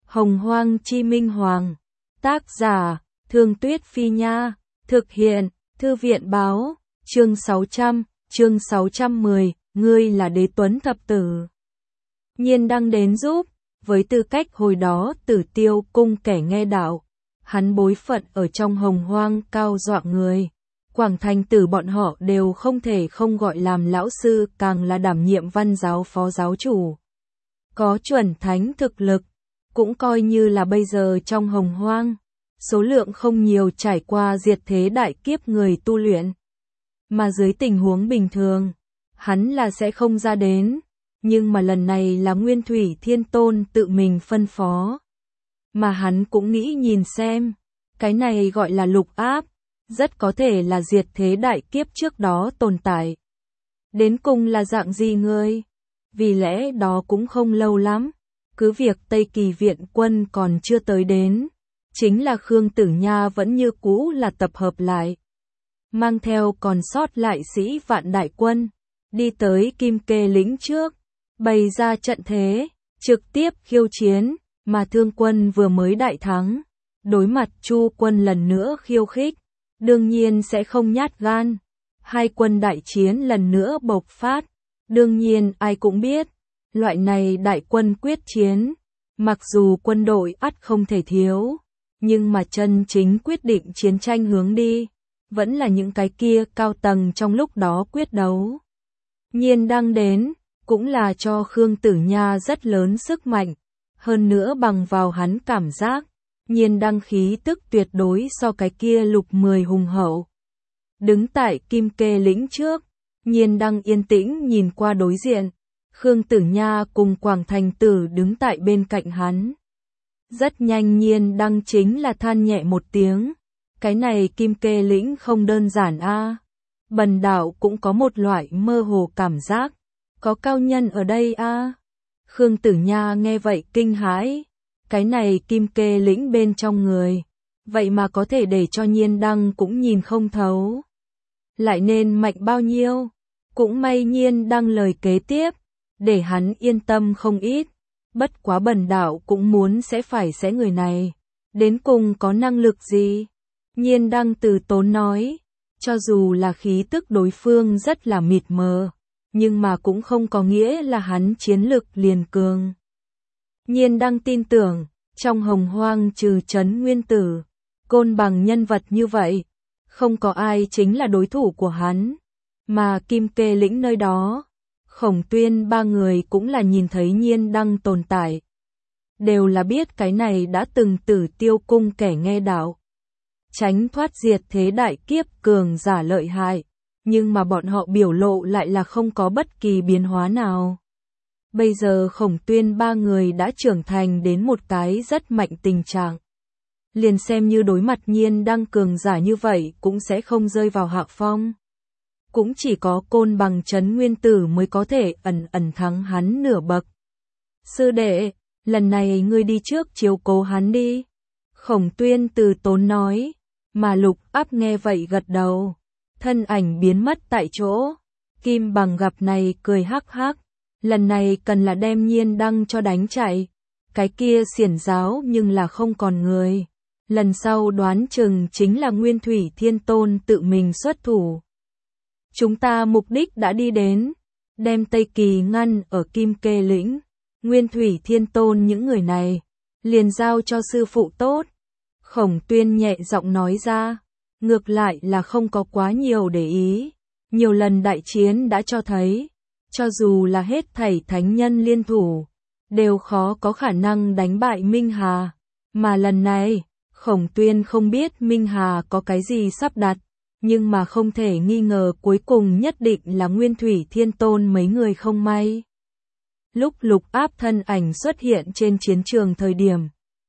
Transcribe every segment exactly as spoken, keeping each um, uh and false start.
Hồng Hoang Chi Minh Hoàng. Tác giả, Thương Tuyết Phi Nha. Thực hiện, Thư viện Báo. Chương sáu trăm, chương sáu trăm mười, ngươi là Đế Tuấn Thập Tử. Nhiên Đăng đến giúp, với tư cách hồi đó Tử Tiêu Cung kẻ nghe đạo. Hắn bối phận ở trong Hồng Hoang cao dọa người. Quảng Thành Tử bọn họ đều không thể không gọi làm lão sư, càng là đảm nhiệm văn giáo phó giáo chủ. Có chuẩn thánh thực lực, cũng coi như là bây giờ trong Hồng Hoang. Số lượng không nhiều trải qua diệt thế đại kiếp người tu luyện. Mà dưới tình huống bình thường, hắn là sẽ không ra đến. Nhưng mà lần này là Nguyên Thủy Thiên Tôn tự mình phân phó. Mà hắn cũng nghĩ nhìn xem, cái này gọi là lục áp, rất có thể là diệt thế đại kiếp trước đó tồn tại. Đến cùng là dạng gì ngươi? Vì lẽ đó cũng không lâu lắm, cứ việc Tây Kỳ viện quân còn chưa tới đến, chính là Khương Tử Nha vẫn như cũ là tập hợp lại. Mang theo còn sót lại sĩ vạn đại quân, đi tới Kim Kê lĩnh trước, bày ra trận thế, trực tiếp khiêu chiến, mà Thương quân vừa mới đại thắng. Đối mặt Chu quân lần nữa khiêu khích, đương nhiên sẽ không nhát gan. Hai quân đại chiến lần nữa bộc phát, đương nhiên ai cũng biết, loại này đại quân quyết chiến, mặc dù quân đội ắt không thể thiếu, nhưng mà chân chính quyết định chiến tranh hướng đi, vẫn là những cái kia cao tầng trong lúc đó quyết đấu. Nhiên Đăng đến, cũng là cho Khương Tử Nha rất lớn sức mạnh, hơn nữa bằng vào hắn cảm giác, Nhiên Đăng khí tức tuyệt đối so cái kia lục mười hùng hậu. Đứng tại Kim Kê lĩnh trước, Nhiên Đăng yên tĩnh nhìn qua đối diện, Khương Tử Nha cùng Quảng Thành Tử đứng tại bên cạnh hắn. Rất nhanh Nhiên Đăng chính là than nhẹ một tiếng, cái này Kim Kê lĩnh không đơn giản a. À. Bần đạo cũng có một loại mơ hồ cảm giác, có cao nhân ở đây a. À. Khương Tử Nha nghe vậy kinh hãi, cái này Kim Kê lĩnh bên trong người, vậy mà có thể để cho Nhiên Đăng cũng nhìn không thấu. Lại nên mạnh bao nhiêu, cũng may Nhiên Đăng lời kế tiếp, để hắn yên tâm không ít, bất quá bần đạo cũng muốn sẽ phải sẽ người này, đến cùng có năng lực gì. Nhiên Đăng từ tốn nói, cho dù là khí tức đối phương rất là mịt mờ, nhưng mà cũng không có nghĩa là hắn chiến lực liền cường. Nhiên Đăng tin tưởng, trong Hồng Hoang trừ Trấn Nguyên Tử, Côn Bằng nhân vật như vậy, không có ai chính là đối thủ của hắn. Mà Kim Kê lĩnh nơi đó, Khổng Tuyên ba người cũng là nhìn thấy Nhiên Đăng tồn tại. Đều là biết cái này đã từng Tử Tiêu Cung kẻ nghe đạo. Tránh thoát diệt thế đại kiếp cường giả lợi hại, nhưng mà bọn họ biểu lộ lại là không có bất kỳ biến hóa nào. Bây giờ Khổng Tuyên ba người đã trưởng thành đến một cái rất mạnh tình trạng. Liền xem như đối mặt Nhiên Đăng cường giả như vậy cũng sẽ không rơi vào hạ phong. Cũng chỉ có Côn Bằng Trấn Nguyên Tử mới có thể ẩn ẩn thắng hắn nửa bậc. Sư đệ, lần này ngươi đi trước chiếu cố hắn đi. Khổng Tuyên từ tốn nói, mà Lục Áp nghe vậy gật đầu. Thân ảnh biến mất tại chỗ. Kim Bằng gặp này cười hắc hắc. Lần này cần là đem Nhiên Đăng cho đánh chạy. Cái kia xiển giáo nhưng là không còn người. Lần sau đoán chừng chính là Nguyên Thủy Thiên Tôn tự mình xuất thủ. Chúng ta mục đích đã đi đến, đem Tây Kỳ ngăn ở Kim Kê lĩnh, Nguyên Thủy Thiên Tôn những người này, liền giao cho sư phụ tốt. Khổng Tuyên nhẹ giọng nói ra, ngược lại là không có quá nhiều để ý, nhiều lần đại chiến đã cho thấy, cho dù là hết thảy thánh nhân liên thủ, đều khó có khả năng đánh bại Minh Hà, mà lần này, Khổng Tuyên không biết Minh Hà có cái gì sắp đặt. Nhưng mà không thể nghi ngờ cuối cùng nhất định là Nguyên Thủy Thiên Tôn mấy người không may. Lúc Lục Áp thân ảnh xuất hiện trên chiến trường thời điểm,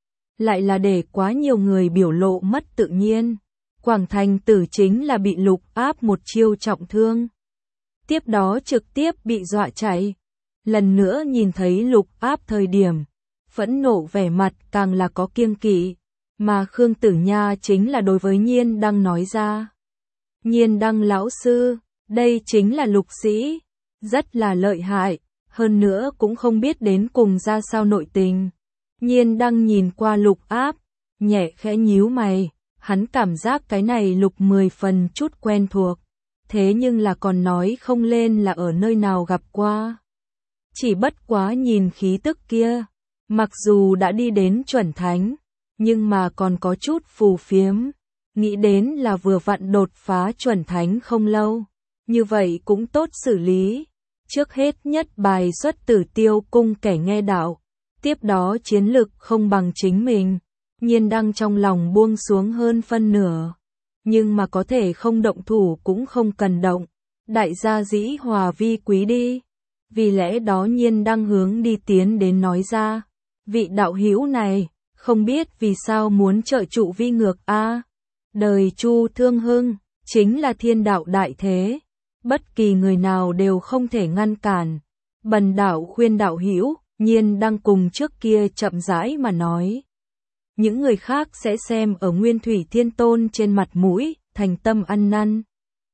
lại là để quá nhiều người biểu lộ mất tự nhiên. Quảng Thành Tử chính là bị Lục Áp một chiêu trọng thương. Tiếp đó trực tiếp bị dọa chạy. Lần nữa nhìn thấy Lục Áp thời điểm, phẫn nộ vẻ mặt càng là có kiêng kỵ. Mà Khương Tử Nha chính là đối với Nhiên Đăng nói ra. Nhiên Đăng lão sư, đây chính là lục sĩ, rất là lợi hại, hơn nữa cũng không biết đến cùng ra sao nội tình. Nhiên Đăng nhìn qua Lục Áp, nhẹ khẽ nhíu mày, hắn cảm giác cái này Lục mười phần chút quen thuộc, thế nhưng là còn nói không lên là ở nơi nào gặp qua. Chỉ bất quá nhìn khí tức kia, mặc dù đã đi đến chuẩn thánh, nhưng mà còn có chút phù phiếm, nghĩ đến là vừa vặn đột phá chuẩn thánh không lâu, như vậy cũng tốt xử lý. Trước hết nhất bài xuất Tử Tiêu cung kẻ nghe đạo, tiếp đó chiến lực không bằng chính mình, Nhiên Đăng trong lòng buông xuống hơn phân nửa, nhưng mà có thể không động thủ cũng không cần động, đại gia dĩ hòa vi quý đi. Vì lẽ đó Nhiên Đăng hướng đi tiến đến nói ra, vị đạo hữu này, không biết vì sao muốn trợ trụ vi ngược a? Đời Chu Thương Hưng, chính là thiên đạo đại thế, bất kỳ người nào đều không thể ngăn cản. Bần đạo khuyên đạo hữu, Nhiên Đăng cùng trước kia chậm rãi mà nói. Những người khác sẽ xem ở Nguyên Thủy Thiên Tôn trên mặt mũi, thành tâm ăn năn.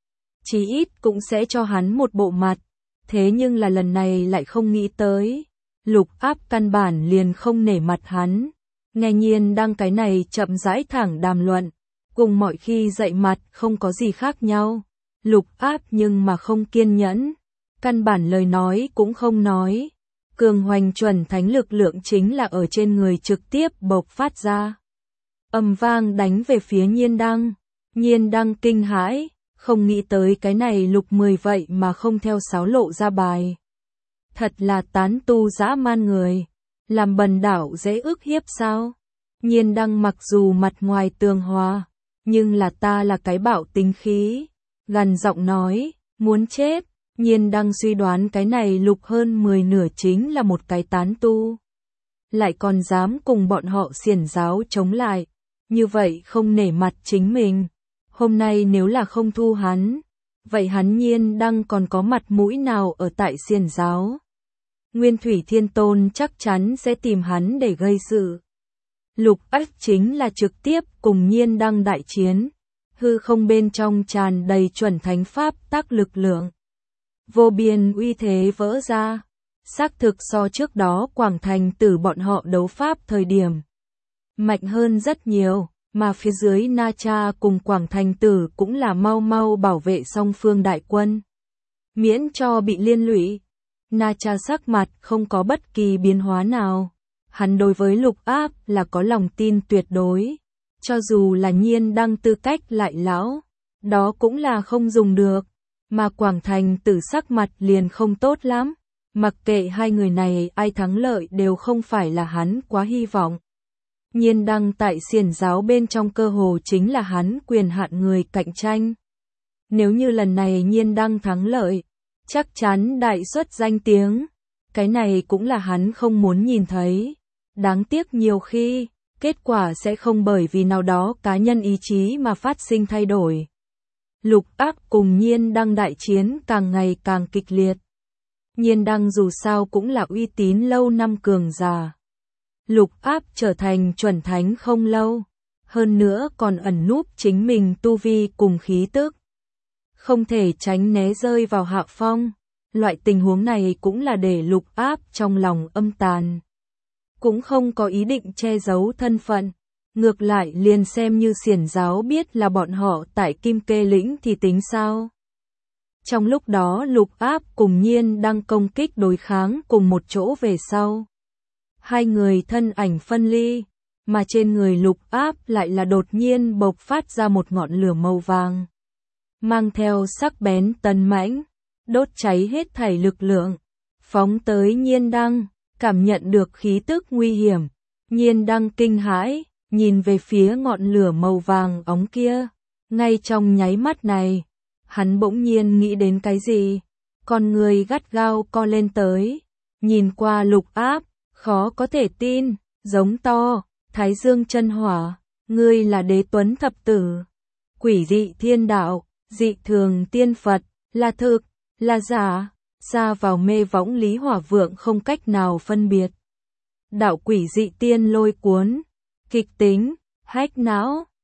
Chí ít cũng sẽ cho hắn một bộ mặt, thế nhưng là lần này lại không nghĩ tới. Lục Áp căn bản liền không nể mặt hắn, nghe Nhiên Đăng cái này chậm rãi thẳng đàm luận, cùng mọi khi dạy mặt không có gì khác nhau. Lục Áp nhưng mà không kiên nhẫn, căn bản lời nói cũng không nói. Cường hoành chuẩn thánh lực lượng chính là ở trên người trực tiếp bộc phát ra. Ầm vang đánh về phía Nhiên Đăng. Nhiên Đăng kinh hãi, không nghĩ tới cái này Lục mười vậy mà không theo sáo lộ ra bài. Thật là tán tu dã man người, làm bần đạo dễ ức hiếp sao? Nhiên Đăng mặc dù mặt ngoài tường hòa, nhưng là ta là cái bạo tính khí, gằn giọng nói, muốn chết. Nhiên Đăng suy đoán cái này Lục hơn mười nửa chính là một cái tán tu, lại còn dám cùng bọn họ xiển giáo chống lại, như vậy không nể mặt chính mình. Hôm nay nếu là không thu hắn, vậy hắn Nhiên Đăng còn có mặt mũi nào ở tại xiển giáo? Nguyên Thủy Thiên Tôn chắc chắn sẽ tìm hắn để gây sự. Lục Ách chính là trực tiếp cùng Nhiên Đăng đại chiến, hư không bên trong tràn đầy chuẩn thánh pháp tác lực lượng. Vô biên uy thế vỡ ra, xác thực so trước đó Quảng Thành Tử bọn họ đấu pháp thời điểm mạnh hơn rất nhiều, mà phía dưới Na Cha cùng Quảng Thành Tử cũng là mau mau bảo vệ song phương đại quân, miễn cho bị liên lụy. Na Cha sắc mặt không có bất kỳ biến hóa nào, hắn đối với Lục Áp là có lòng tin tuyệt đối, cho dù là Nhiên Đăng tư cách lại lão, đó cũng là không dùng được. Mà Quảng Thành Tử sắc mặt liền không tốt lắm, mặc kệ hai người này ai thắng lợi đều không phải là hắn quá hy vọng. Nhiên Đăng tại xiển giáo bên trong cơ hồ chính là hắn quyền hạn người cạnh tranh. Nếu như lần này Nhiên Đăng thắng lợi, chắc chắn đại xuất danh tiếng, cái này cũng là hắn không muốn nhìn thấy. Đáng tiếc nhiều khi, kết quả sẽ không bởi vì nào đó cá nhân ý chí mà phát sinh thay đổi. Lục Áp cùng Nhiên Đăng đại chiến càng ngày càng kịch liệt. Nhiên Đăng dù sao cũng là uy tín lâu năm cường giả. Lục Áp trở thành chuẩn thánh không lâu, hơn nữa còn ẩn núp chính mình tu vi cùng khí tức. Không thể tránh né rơi vào hạ phong, loại tình huống này cũng là để Lục Áp trong lòng âm tàn. Cũng không có ý định che giấu thân phận. Ngược lại liền xem như xiển giáo biết là bọn họ tại Kim Kê Lĩnh thì tính sao. Trong lúc đó Lục Áp cùng Nhiên Đăng công kích đối kháng cùng một chỗ về sau. Hai người thân ảnh phân ly, mà trên người Lục Áp lại là đột nhiên bộc phát ra một ngọn lửa màu vàng. Mang theo sắc bén tấn mãnh, đốt cháy hết thảy lực lượng, phóng tới Nhiên Đăng, cảm nhận được khí tức nguy hiểm. Nhiên Đăng kinh hãi, nhìn về phía ngọn lửa màu vàng óng kia, ngay trong nháy mắt này, hắn bỗng nhiên nghĩ đến cái gì, con người gắt gao co lên tới, nhìn qua Lục Áp, khó có thể tin, giống to, Thái Dương chân hỏa, ngươi là Đế Tuấn thập tử, quỷ dị thiên đạo, dị thường tiên Phật, là thực, là giả, xa vào mê võng Lý Hỏa Vượng không cách nào phân biệt. Đạo quỷ dị tiên lôi cuốn, kịch tính, hách não,